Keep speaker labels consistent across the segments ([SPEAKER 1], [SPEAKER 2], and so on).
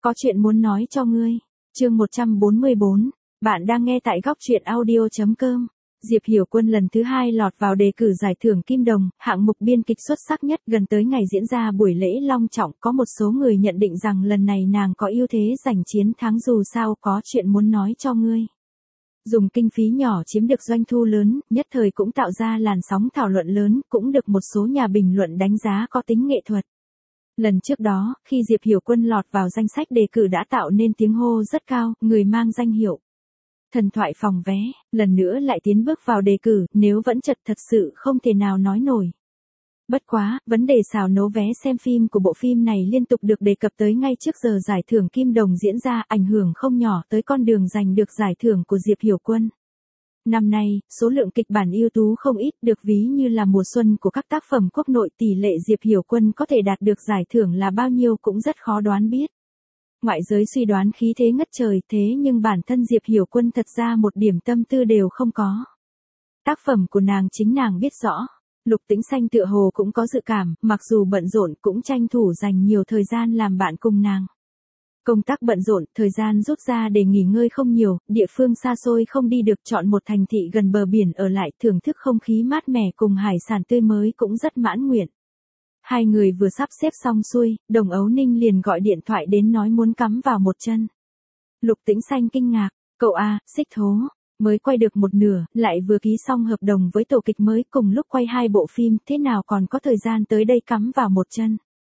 [SPEAKER 1] Có chuyện muốn nói cho ngươi. Chương 144, bạn đang nghe tại góc truyện audio.com. Diệp Hiểu Quân lần thứ 2 lọt vào đề cử giải thưởng Kim Đồng, hạng mục biên kịch xuất sắc nhất. Gần tới ngày diễn ra buổi lễ long trọng, có một số người nhận định rằng lần này nàng có ưu thế giành chiến thắng. Dù sao có chuyện muốn nói cho ngươi. Dùng kinh phí nhỏ chiếm được doanh thu lớn, nhất thời cũng tạo ra làn sóng thảo luận lớn, cũng được một số nhà bình luận đánh giá có tính nghệ thuật. Lần trước đó, khi Diệp Hiểu Quân lọt vào danh sách đề cử đã tạo nên tiếng hô rất cao, người mang danh hiệu thần thoại phòng vé, lần nữa lại tiến bước vào đề cử, nếu vẫn chật thật sự không thể nào nói nổi. Bất quá, vấn đề xào nấu vé xem phim của bộ phim này liên tục được đề cập tới ngay trước giờ giải thưởng Kim Đồng diễn ra, ảnh hưởng không nhỏ tới con đường giành được giải thưởng của Diệp Hiểu Quân. Năm nay, số lượng kịch bản ưu tú không ít, được ví như là mùa xuân của các tác phẩm quốc nội. Tỷ lệ Diệp Hiểu Quân có thể đạt được giải thưởng là bao nhiêu cũng rất khó đoán biết. Ngoại giới suy đoán khí thế ngất trời, thế nhưng bản thân Diệp Hiểu Quân thật ra một điểm tâm tư đều không có. Tác phẩm của nàng chính nàng biết rõ. Lục Tĩnh Xanh tựa hồ cũng có dự cảm, mặc dù bận rộn cũng tranh thủ dành nhiều thời gian làm bạn cùng nàng. Công tác bận rộn, thời gian rút ra để nghỉ ngơi không nhiều, địa phương xa xôi không đi được, chọn một thành thị gần bờ biển ở lại, thưởng thức không khí mát mẻ cùng hải sản tươi mới cũng rất mãn nguyện. Hai người vừa sắp xếp xong xuôi, Đồng Ấu Ninh liền gọi điện thoại đến nói muốn cắm vào một chân. Lục Tĩnh Xanh kinh ngạc, cậu à, Xích Thố, mới quay được một nửa, lại vừa ký xong hợp đồng với tổ kịch mới, cùng lúc quay 2 bộ phim, thế nào còn có thời gian tới đây cắm vào một chân.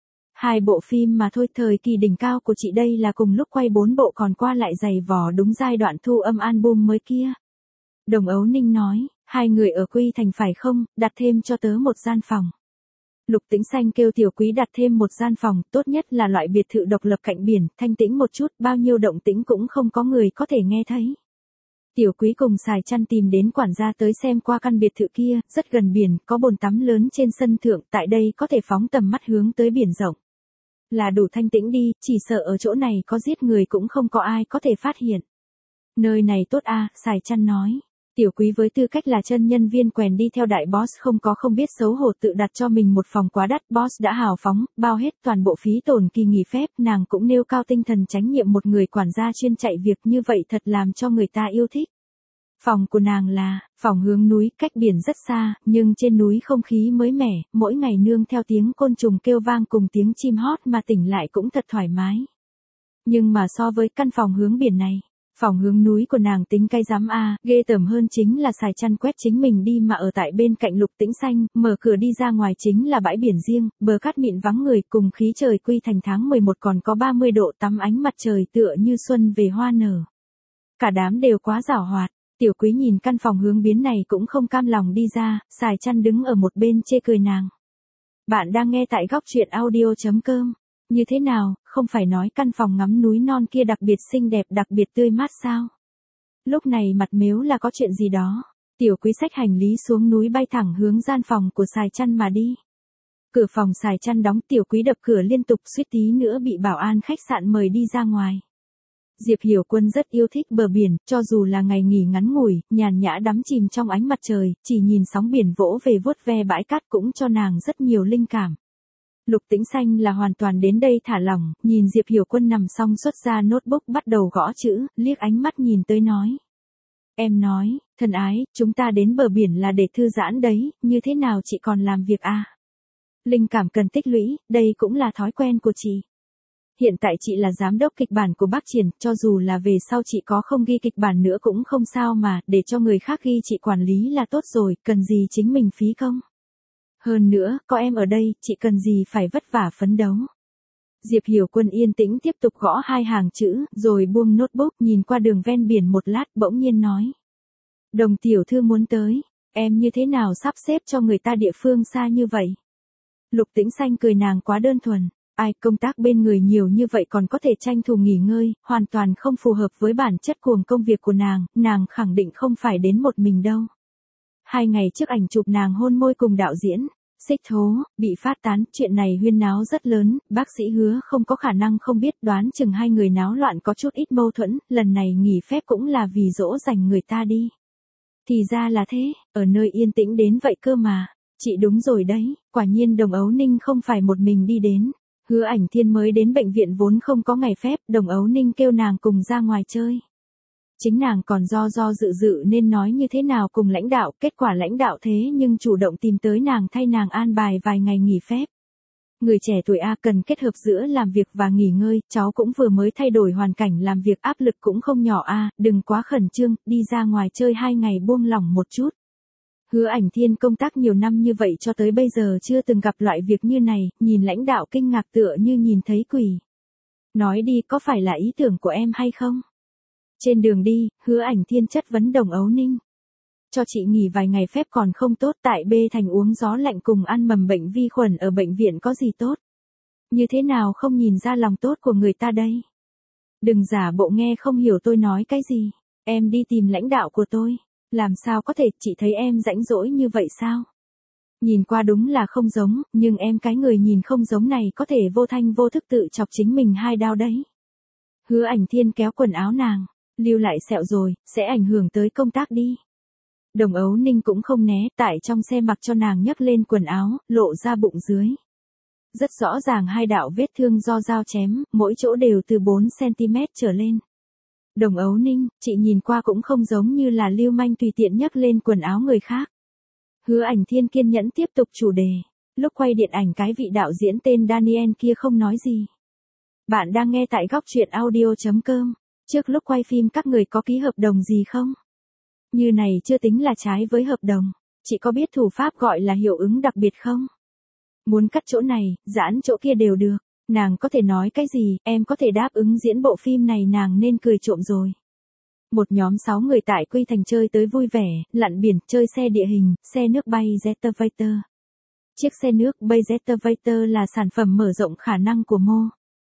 [SPEAKER 1] 2 bộ phim mà thôi, thời kỳ đỉnh cao của chị đây là cùng lúc quay 4 bộ còn qua lại giày vò đúng giai đoạn thu âm album mới kia. Đồng Ấu Ninh nói, 2 người ở Quy Thành phải không, đặt thêm cho tớ một gian phòng. Lục Tĩnh Xanh kêu Tiểu Quý đặt thêm một gian phòng, tốt nhất là loại biệt thự độc lập cạnh biển, thanh tĩnh một chút, bao nhiêu động tĩnh cũng không có người có thể nghe thấy. Tiểu Quý cùng Sài Chăn tìm đến quản gia tới xem qua căn biệt thự kia, rất gần biển, có bồn tắm lớn trên sân thượng, tại đây có thể phóng tầm mắt hướng tới biển rộng. Là đủ thanh tĩnh đi, chỉ sợ ở chỗ này có giết người cũng không có ai có thể phát hiện. Nơi này tốt à, Sài Chăn nói. Tiểu Quý với tư cách là chân nhân viên quèn đi theo đại boss không biết xấu hổ tự đặt cho mình một phòng quá đắt, boss đã hào phóng, bao hết toàn bộ phí tổn kỳ nghỉ phép, nàng cũng nêu cao tinh thần trách nhiệm, một người quản gia chuyên chạy việc như vậy thật làm cho người ta yêu thích. Phòng của nàng là phòng hướng núi, cách biển rất xa, nhưng trên núi không khí mới mẻ, mỗi ngày nương theo tiếng côn trùng kêu vang cùng tiếng chim hót mà tỉnh lại cũng thật thoải mái. Nhưng mà so với căn phòng hướng biển này, phòng hướng núi của nàng tính cay rắm a, ghê tởm hơn chính là Sài Chăn quét chính mình đi mà ở tại bên cạnh Lục Tĩnh Xanh, mở cửa đi ra ngoài chính là bãi biển riêng, bờ cát mịn vắng người, cùng khí trời Quy Thành tháng 11 còn có 30 độ, tắm ánh mặt trời tựa như xuân về hoa nở. Cả đám đều quá giàu hoạt. Tiểu Quý nhìn căn phòng hướng biến này cũng không cam lòng đi ra, Sài Chăn đứng ở một bên chê cười nàng. Bạn đang nghe tại góc truyện audio.com. Như thế nào, không phải nói căn phòng ngắm núi non kia đặc biệt xinh đẹp, đặc biệt tươi mát sao? Lúc này mặt mếu là có chuyện gì đó. Tiểu Quý xách hành lý xuống núi bay thẳng hướng gian phòng của Sài Chăn mà đi. Cửa phòng Sài Chăn đóng, Tiểu Quý đập cửa liên tục, suýt tí nữa bị bảo an khách sạn mời đi ra ngoài. Diệp Hiểu Quân rất yêu thích bờ biển, cho dù là ngày nghỉ ngắn ngủi, nhàn nhã đắm chìm trong ánh mặt trời, chỉ nhìn sóng biển vỗ về vuốt ve bãi cát cũng cho nàng rất nhiều linh cảm. Lục Tĩnh Xanh là hoàn toàn đến đây thả lỏng, nhìn Diệp Hiểu Quân nằm xong xuất ra notebook bắt đầu gõ chữ, liếc ánh mắt nhìn tới nói. Em nói, thân ái, chúng ta đến bờ biển là để thư giãn đấy, như thế nào chị còn làm việc à? Linh cảm cần tích lũy, đây cũng là thói quen của chị. Hiện tại chị là giám đốc kịch bản của Bác Triển, cho dù là về sau chị có không ghi kịch bản nữa cũng không sao mà, để cho người khác ghi chị quản lý là tốt rồi, cần gì chính mình phí công. Hơn nữa, có em ở đây, chị cần gì phải vất vả phấn đấu. Diệp Hiểu Quân yên tĩnh tiếp tục gõ 2 hàng chữ, rồi buông notebook nhìn qua đường ven biển một lát, bỗng nhiên nói. Đồng tiểu thư muốn tới, em như thế nào sắp xếp cho người ta địa phương xa như vậy? Lục Tĩnh Xanh cười nàng quá đơn thuần. Ai, công tác bên người nhiều như vậy còn có thể tranh thủ nghỉ ngơi, hoàn toàn không phù hợp với bản chất cuồng công việc của nàng khẳng định không phải đến một mình đâu. 2 ngày trước ảnh chụp nàng hôn môi cùng đạo diễn Xích Thố bị phát tán, chuyện này huyên náo rất lớn, bác sĩ Hứa không có khả năng không biết, đoán chừng 2 người náo loạn có chút ít mâu thuẫn, lần này nghỉ phép cũng là vì dỗ dành người ta đi. Thì ra là thế, ở nơi yên tĩnh đến vậy cơ mà. Chị đúng rồi đấy, quả nhiên Đồng Ấu Ninh không phải một mình đi đến. Hứa Ảnh Thiên mới đến bệnh viện vốn không có ngày phép, Đồng Ấu Ninh kêu nàng cùng ra ngoài chơi. Chính nàng còn do dự nên nói như thế nào cùng lãnh đạo, kết quả lãnh đạo thế nhưng chủ động tìm tới nàng thay nàng an bài vài ngày nghỉ phép. Người trẻ tuổi A cần kết hợp giữa làm việc và nghỉ ngơi, cháu cũng vừa mới thay đổi hoàn cảnh làm việc áp lực cũng không nhỏ A, đừng quá khẩn trương, đi ra ngoài chơi 2 ngày buông lỏng một chút. Hứa Ảnh Thiên công tác nhiều năm như vậy cho tới bây giờ chưa từng gặp loại việc như này, nhìn lãnh đạo kinh ngạc tựa như nhìn thấy quỷ. Nói đi có phải là ý tưởng của em hay không? Trên đường đi, Hứa Ảnh Thiên chất vấn Đồng Ấu Ninh. Cho chị nghỉ vài ngày phép còn không tốt tại B thành uống gió lạnh cùng ăn mầm bệnh vi khuẩn ở bệnh viện có gì tốt. Như thế nào không nhìn ra lòng tốt của người ta đây? Đừng giả bộ nghe không hiểu tôi nói cái gì. Em đi tìm lãnh đạo của tôi. Làm sao có thể, chị thấy em rãnh rỗi như vậy sao? Nhìn qua đúng là không giống, nhưng em cái người nhìn không giống này có thể vô thanh vô thức tự chọc chính mình 2 đao đấy. Hứa Ảnh Thiên kéo quần áo nàng. Lưu lại sẹo rồi, sẽ ảnh hưởng tới công tác đi. Đồng Ấu Ninh cũng không né, tại trong xe mặc cho nàng nhấc lên quần áo, lộ ra bụng dưới. Rất rõ ràng 2 đạo vết thương do dao chém, mỗi chỗ đều từ 4cm trở lên. Đồng Ấu Ninh, chị nhìn qua cũng không giống như là lưu manh tùy tiện nhấc lên quần áo người khác. Hứa Ảnh Thiên kiên nhẫn tiếp tục chủ đề. Lúc quay điện ảnh cái vị đạo diễn tên Daniel kia không nói gì. Bạn đang nghe tại góc truyện audio.com. Trước lúc quay phim các người có ký hợp đồng gì không? Như này chưa tính là trái với hợp đồng. Chị có biết thủ pháp gọi là hiệu ứng đặc biệt không? Muốn cắt chỗ này, giãn chỗ kia đều được. Nàng có thể nói cái gì, em có thể đáp ứng diễn bộ phim này nàng nên cười trộm rồi. Một nhóm 6 người tại Quy Thành chơi tới vui vẻ, lặn biển, chơi xe địa hình, xe nước bay Jetavator. Chiếc xe nước bay Jetavator là sản phẩm mở rộng khả năng của mô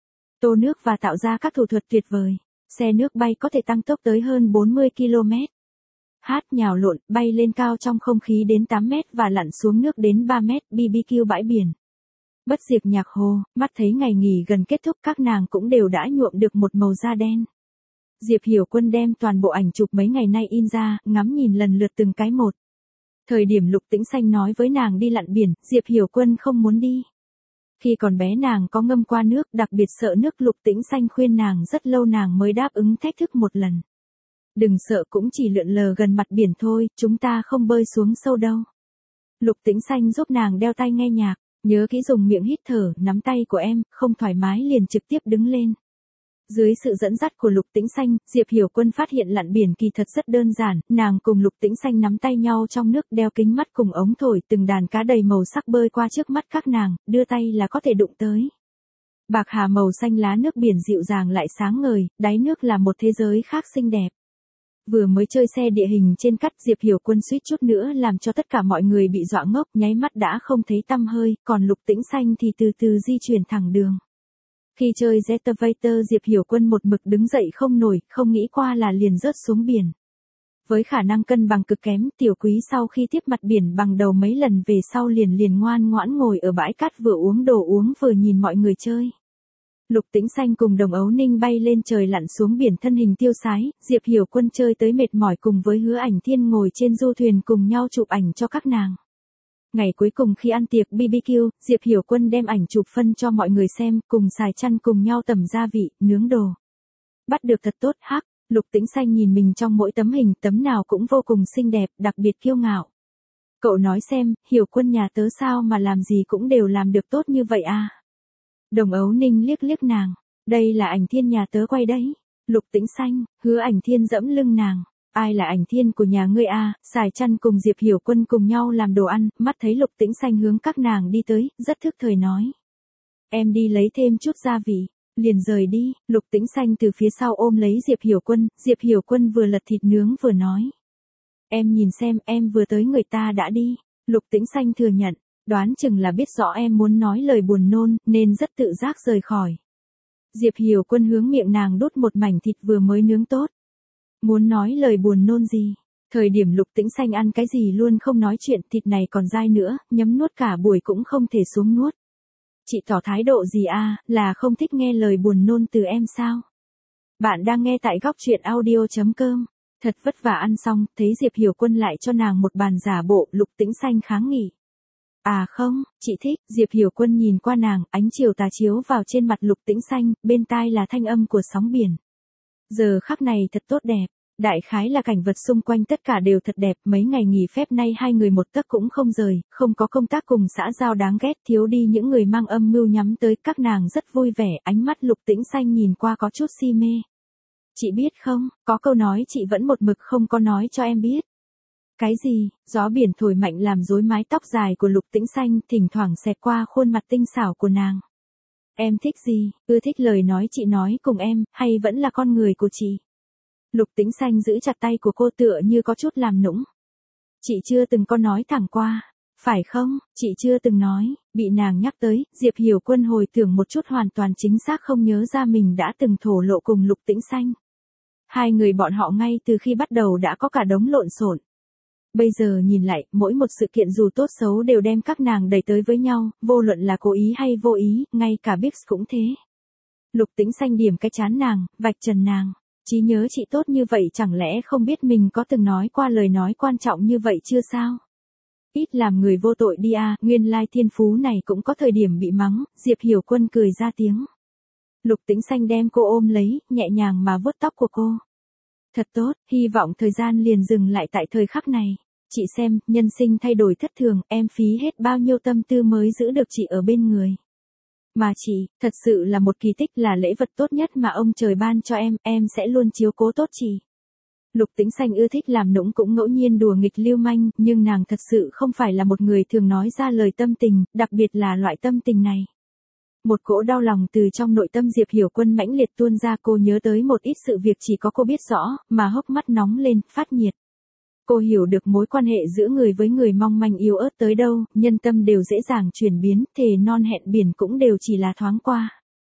[SPEAKER 1] tô nước và tạo ra các thủ thuật tuyệt vời. Xe nước bay có thể tăng tốc tới hơn 40 km. Hát nhào lộn, bay lên cao trong không khí đến 8 mét và lặn xuống nước đến 3 mét, BBQ bãi biển. Bất diệt nhạc hồ, mắt thấy ngày nghỉ gần kết thúc các nàng cũng đều đã nhuộm được một màu da đen. Diệp Hiểu Quân đem toàn bộ ảnh chụp mấy ngày nay in ra, ngắm nhìn lần lượt từng cái một. Thời điểm Lục Tĩnh Xanh nói với nàng đi lặn biển, Diệp Hiểu Quân không muốn đi. Khi còn bé nàng có ngâm qua nước, đặc biệt sợ nước, Lục Tĩnh Xanh khuyên nàng rất lâu nàng mới đáp ứng thách thức một lần. Đừng sợ, cũng chỉ lượn lờ gần mặt biển thôi, chúng ta không bơi xuống sâu đâu. Lục Tĩnh Xanh giúp nàng đeo tai nghe nhạc, nhớ kỹ dùng miệng hít thở, nắm tay của em, không thoải mái liền trực tiếp đứng lên. Dưới sự dẫn dắt của Lục Tĩnh Xanh, Diệp Hiểu Quân phát hiện lặn biển kỳ thật rất đơn giản, nàng cùng Lục Tĩnh Xanh nắm tay nhau trong nước, đeo kính mắt cùng ống thổi, từng đàn cá đầy màu sắc bơi qua trước mắt các nàng, đưa tay là có thể đụng tới. Bạc hà màu xanh lá nước biển dịu dàng lại sáng ngời, đáy nước là một thế giới khác xinh đẹp. Vừa mới chơi xe địa hình trên cát, Diệp Hiểu Quân suýt chút nữa làm cho tất cả mọi người bị dọa ngốc, nháy mắt đã không thấy tăm hơi, còn Lục Tĩnh Xanh thì từ từ di chuyển thẳng đường. Khi chơi Jetavator, Diệp Hiểu Quân một mực đứng dậy không nổi, không nghĩ qua là liền rớt xuống biển. Với khả năng cân bằng cực kém, Tiểu Quý sau khi tiếp mặt biển bằng đầu mấy lần về sau liền ngoan ngoãn ngồi ở bãi cát vừa uống đồ uống vừa nhìn mọi người chơi. Lục Tĩnh Xanh cùng Đồng Ấu Ninh bay lên trời lặn xuống biển thân hình tiêu sái, Diệp Hiểu Quân chơi tới mệt mỏi cùng với Hứa Ảnh Thiên ngồi trên du thuyền cùng nhau chụp ảnh cho các nàng. Ngày cuối cùng khi ăn tiệc BBQ, Diệp Hiểu Quân đem ảnh chụp phân cho mọi người xem, cùng xài chăn cùng nhau tẩm gia vị, nướng đồ. Bắt được thật tốt, hắc. Lục Tĩnh Xanh nhìn mình trong mỗi tấm hình, tấm nào cũng vô cùng xinh đẹp, đặc biệt kiêu ngạo. Cậu nói xem, Hiểu Quân nhà tớ sao mà làm gì cũng đều làm được tốt như vậy à? Đồng Ấu Ninh liếc liếc nàng. Đây là Ảnh Thiên nhà tớ quay đấy. Lục Tĩnh Xanh, Hứa Ảnh Thiên dẫm lưng nàng. Ai là Ảnh Thiên của nhà ngươi à? Xài chăn cùng Diệp Hiểu Quân cùng nhau làm đồ ăn, mắt thấy Lục Tĩnh Xanh hướng các nàng đi tới, rất thức thời nói. Em đi lấy thêm chút gia vị. Liền rời đi, Lục Tĩnh Xanh từ phía sau ôm lấy Diệp Hiểu Quân vừa lật thịt nướng vừa nói. Em nhìn xem, em vừa tới người ta đã đi. Lục Tĩnh Xanh thừa nhận, đoán chừng là biết rõ em muốn nói lời buồn nôn, nên rất tự giác rời khỏi. Diệp Hiểu Quân hướng miệng nàng đút một mảnh thịt vừa mới nướng tốt. Muốn nói lời buồn nôn gì? Thời điểm Lục Tĩnh Xanh ăn cái gì luôn không nói chuyện, thịt này còn dai nữa, nhấm nuốt cả buổi cũng không thể xuống nuốt. Chị tỏ thái độ gì à, là không thích nghe lời buồn nôn từ em sao? Bạn đang nghe tại góc truyện audio.com. Thật vất vả ăn xong, thấy Diệp Hiểu Quân lại cho nàng một bàn giả bộ, Lục Tĩnh Xanh kháng nghị. À không, chị thích. Diệp Hiểu Quân nhìn qua nàng, ánh chiều tà chiếu vào trên mặt Lục Tĩnh Xanh, bên tai là thanh âm của sóng biển. Giờ khắc này thật tốt đẹp. Đại khái là cảnh vật xung quanh tất cả đều thật đẹp, mấy ngày nghỉ phép nay hai người một tấc cũng không rời, không có công tác cùng xã giao đáng ghét, thiếu đi những người mang âm mưu nhắm tới, các nàng rất vui vẻ, ánh mắt Lục Tĩnh Xanh nhìn qua có chút si mê. Chị biết không, có câu nói chị vẫn một mực không có nói cho em biết. Cái gì? Gió biển thổi mạnh làm rối mái tóc dài của Lục Tĩnh Xanh, thỉnh thoảng xẹt qua khuôn mặt tinh xảo của nàng. Em thích gì? Ưa thích lời nói chị nói cùng em, hay vẫn là con người của chị? Lục Tĩnh Xanh giữ chặt tay của cô tựa như có chút làm nũng. Chị chưa từng có nói thẳng qua. Phải không? Chị chưa từng nói. Bị nàng nhắc tới, Diệp Hiểu Quân hồi tưởng một chút hoàn toàn chính xác không nhớ ra mình đã từng thổ lộ cùng Lục Tĩnh Xanh. Hai người bọn họ ngay từ khi bắt đầu đã có cả đống lộn xộn. Bây giờ nhìn lại, mỗi một sự kiện dù tốt xấu đều đem các nàng đẩy tới với nhau, vô luận là cố ý hay vô ý, ngay cả Biggs cũng thế. Lục Tĩnh Xanh điểm cái chán nàng, vạch trần nàng. Trí nhớ chị tốt như vậy chẳng lẽ không biết mình có từng nói qua lời nói quan trọng như vậy chưa sao? Ít làm người vô tội đi à, nguyên lai thiên phú này cũng có thời điểm bị mắng, Diệp Hiểu Quân cười ra tiếng. Lục Tĩnh Xanh đem cô ôm lấy, nhẹ nhàng mà vuốt tóc của cô. Thật tốt, hy vọng thời gian liền dừng lại tại thời khắc này. Chị xem, nhân sinh thay đổi thất thường, em phí hết bao nhiêu tâm tư mới giữ được chị ở bên người. Mà chị, thật sự là một kỳ tích, là lễ vật tốt nhất mà ông trời ban cho em sẽ luôn chiếu cố tốt chị. Lục Tĩnh Xanh ưa thích làm nũng cũng ngẫu nhiên đùa nghịch lưu manh, nhưng nàng thật sự không phải là một người thường nói ra lời tâm tình, đặc biệt là loại tâm tình này. Một cỗ đau lòng từ trong nội tâm Diệp Hiểu Quân mãnh liệt tuôn ra, cô nhớ tới một ít sự việc chỉ có cô biết rõ, mà hốc mắt nóng lên, phát nhiệt. Cô hiểu được mối quan hệ giữa người với người mong manh yếu ớt tới đâu, nhân tâm đều dễ dàng chuyển biến, thề non hẹn biển cũng đều chỉ là thoáng qua.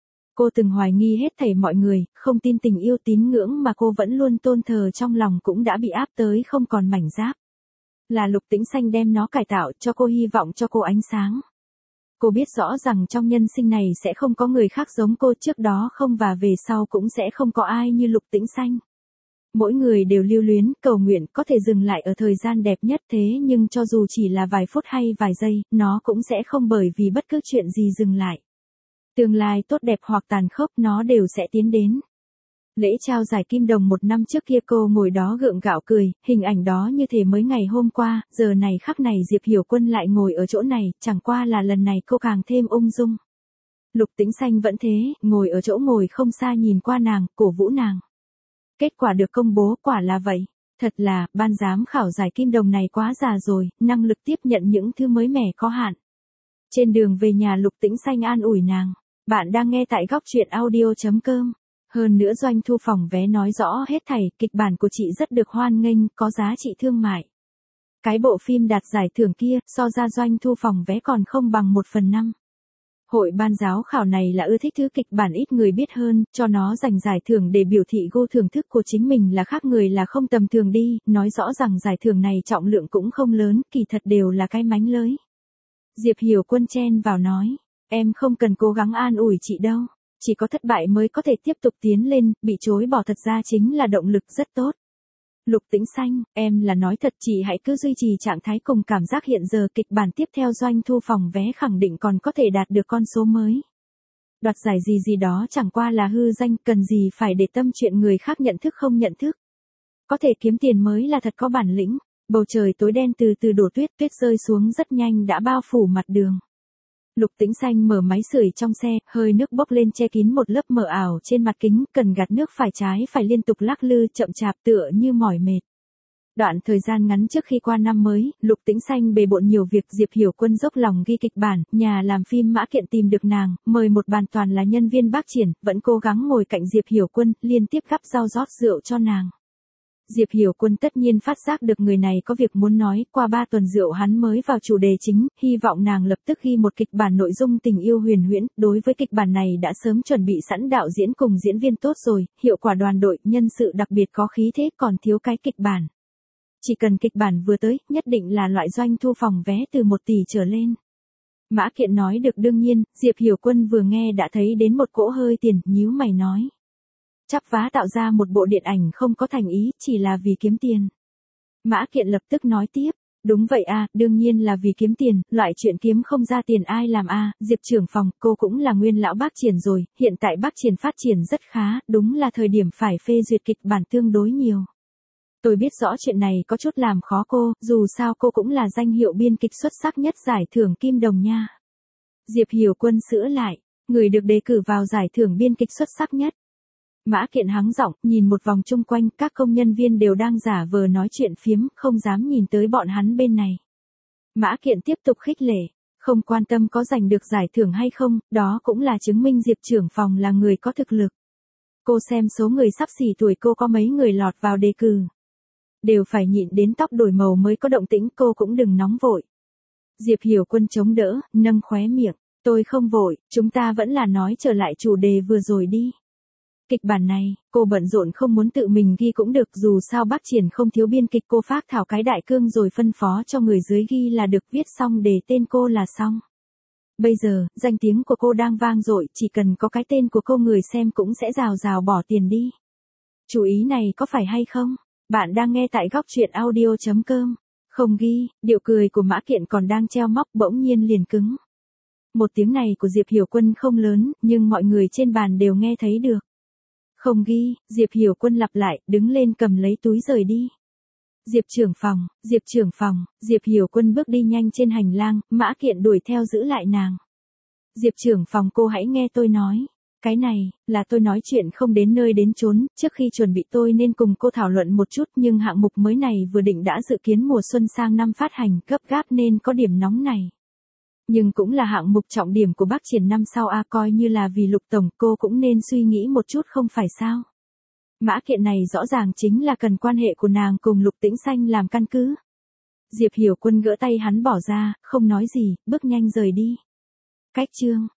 [SPEAKER 1] Cô từng hoài nghi hết thảy mọi người, không tin tình yêu tín ngưỡng mà cô vẫn luôn tôn thờ trong lòng cũng đã bị áp tới không còn mảnh giáp. Là Lục Tĩnh Xanh đem nó cải tạo, cho cô hy vọng, cho cô ánh sáng. Cô biết rõ rằng trong nhân sinh này sẽ không có người khác giống cô, trước đó không và về sau cũng sẽ không có ai như Lục Tĩnh Xanh. Mỗi người đều lưu luyến, cầu nguyện có thể dừng lại ở thời gian đẹp nhất, thế nhưng cho dù chỉ là vài phút hay vài giây, nó cũng sẽ không bởi vì bất cứ chuyện gì dừng lại. Tương lai tốt đẹp hoặc tàn khốc nó đều sẽ tiến đến. Lễ trao giải Kim Đồng một năm trước kia cô ngồi đó gượng gạo cười, hình ảnh đó như thể mới ngày hôm qua, giờ này khắc này Diệp Hiểu Quân lại ngồi ở chỗ này, chẳng qua là lần này cô càng thêm ung dung. Lục Tĩnh Xanh vẫn thế, ngồi ở chỗ ngồi không xa nhìn qua nàng, cổ vũ nàng. Kết quả được công bố, quả là vậy. Thật là, ban giám khảo giải Kim Đồng này quá già rồi, năng lực tiếp nhận những thứ mới mẻ có hạn. Trên đường về nhà Lục Tĩnh Xanh an ủi nàng. Bạn đang nghe tại góc truyện audio.com. Hơn nữa doanh thu phòng vé nói rõ hết thảy, kịch bản của chị rất được hoan nghênh, có giá trị thương mại. Cái bộ phim đạt giải thưởng kia, so ra doanh thu phòng vé còn không bằng 1/5. Hội ban giám khảo này là ưa thích thứ kịch bản ít người biết hơn, cho nó giành giải thưởng để biểu thị gu thưởng thức của chính mình là khác người, là không tầm thường đi, nói rõ rằng giải thưởng này trọng lượng cũng không lớn, kỳ thật đều là cái mánh lới. Diệp Hiểu Quân chen vào nói, em không cần cố gắng an ủi chị đâu, chỉ có thất bại mới có thể tiếp tục tiến lên, bị chối bỏ thật ra chính là động lực rất tốt. Lục Tĩnh Xanh, em là nói thật, chị hãy cứ duy trì trạng thái cùng cảm giác hiện giờ, kịch bản tiếp theo doanh thu phòng vé khẳng định còn có thể đạt được con số mới. Đoạt giải gì gì đó chẳng qua là hư danh, cần gì phải để tâm chuyện người khác nhận thức không nhận thức. Có thể kiếm tiền mới là thật có bản lĩnh. Bầu trời tối đen từ từ đổ tuyết, tuyết rơi xuống rất nhanh đã bao phủ mặt đường. Lục Tĩnh Xanh mở máy sưởi trong xe, hơi nước bốc lên che kín một lớp mờ ảo trên mặt kính, cần gạt nước phải trái phải liên tục lắc lư chậm chạp tựa như mỏi mệt. Đoạn thời gian ngắn trước khi qua năm mới, Lục Tĩnh Xanh bề bộn nhiều việc, Diệp Hiểu Quân dốc lòng ghi kịch bản, nhà làm phim Mã Kiện tìm được nàng, mời một bàn toàn là nhân viên bác triển, vẫn cố gắng ngồi cạnh Diệp Hiểu Quân, liên tiếp gắp rau rót rượu cho nàng. Diệp Hiểu Quân tất nhiên phát giác được người này có việc muốn nói, qua 3 tuần rượu hắn mới vào chủ đề chính, hy vọng nàng lập tức ghi một kịch bản nội dung tình yêu huyền huyễn, đối với kịch bản này đã sớm chuẩn bị sẵn đạo diễn cùng diễn viên tốt rồi, hiệu quả đoàn đội, nhân sự đặc biệt có khí thế, còn thiếu cái kịch bản. Chỉ cần kịch bản vừa tới, nhất định là loại doanh thu phòng vé từ 1 tỷ trở lên. Mã Kiện nói được đương nhiên, Diệp Hiểu Quân vừa nghe đã thấy đến một cỗ hơi tiền, nhíu mày nói. Chắp vá tạo ra một bộ điện ảnh không có thành ý, chỉ là vì kiếm tiền. Mã Kiện lập tức nói tiếp, Đúng vậy à, đương nhiên là vì kiếm tiền, loại chuyện kiếm không ra tiền ai làm à, Diệp trưởng phòng, cô cũng là nguyên lão bác triển rồi, hiện tại bác triển phát triển rất khá, đúng là thời điểm phải phê duyệt kịch bản tương đối nhiều. Tôi biết rõ chuyện này có chút làm khó cô, dù sao cô cũng là danh hiệu biên kịch xuất sắc nhất giải thưởng Kim Đồng nha. Diệp Hiểu Quân sửa lại, người được đề cử vào giải thưởng biên kịch xuất sắc nhất. Mã Kiện hắng giọng, nhìn một vòng chung quanh, các công nhân viên đều đang giả vờ nói chuyện phiếm, không dám nhìn tới bọn hắn bên này. Mã Kiện tiếp tục khích lệ, không quan tâm có giành được giải thưởng hay không, đó cũng là chứng minh Diệp trưởng phòng là người có thực lực. Cô xem số người sắp xỉ tuổi cô có mấy người lọt vào đề cử. Đều phải nhịn đến tóc đổi màu mới có động tĩnh, cô cũng đừng nóng vội. Diệp Hiểu Quân chống đỡ, nâng khóe miệng, tôi không vội, chúng ta vẫn là nói trở lại chủ đề vừa rồi đi. Kịch bản này, cô bận rộn không muốn tự mình ghi cũng được, dù sao bác triển không thiếu biên kịch, cô phác thảo cái đại cương rồi phân phó cho người dưới ghi là được, viết xong để tên cô là xong. Bây giờ, danh tiếng của cô đang vang dội, chỉ cần có cái tên của cô người xem cũng sẽ rào rào bỏ tiền đi. Chú ý này có phải hay không? Bạn đang nghe tại góc truyện audio.com. Không ghi, điệu cười của Mã Kiện còn đang treo móc bỗng nhiên liền cứng. Một tiếng này của Diệp Hiểu Quân không lớn, nhưng mọi người trên bàn đều nghe thấy được. Không ghi, Diệp Hiểu Quân lặp lại, đứng lên cầm lấy túi rời đi. Diệp trưởng phòng, Diệp trưởng phòng, Diệp Hiểu Quân bước đi nhanh trên hành lang, Mã Kiện đuổi theo giữ lại nàng. Diệp trưởng phòng, cô hãy nghe tôi nói. Cái này, là tôi nói chuyện không đến nơi đến chốn, trước khi chuẩn bị tôi nên cùng cô thảo luận một chút, nhưng hạng mục mới này vừa định đã dự kiến mùa xuân sang năm phát hành, gấp gáp nên có điểm nóng này. Nhưng cũng là hạng mục trọng điểm của bác triển năm sau à, coi như là vì Lục tổng, cô cũng nên suy nghĩ một chút không phải sao. Mã Kiện này rõ ràng chính là cần quan hệ của nàng cùng Lục Tĩnh Xanh làm căn cứ. Diệp Hiểu Quân gỡ tay hắn bỏ ra, không nói gì, bước nhanh rời đi. Cách chương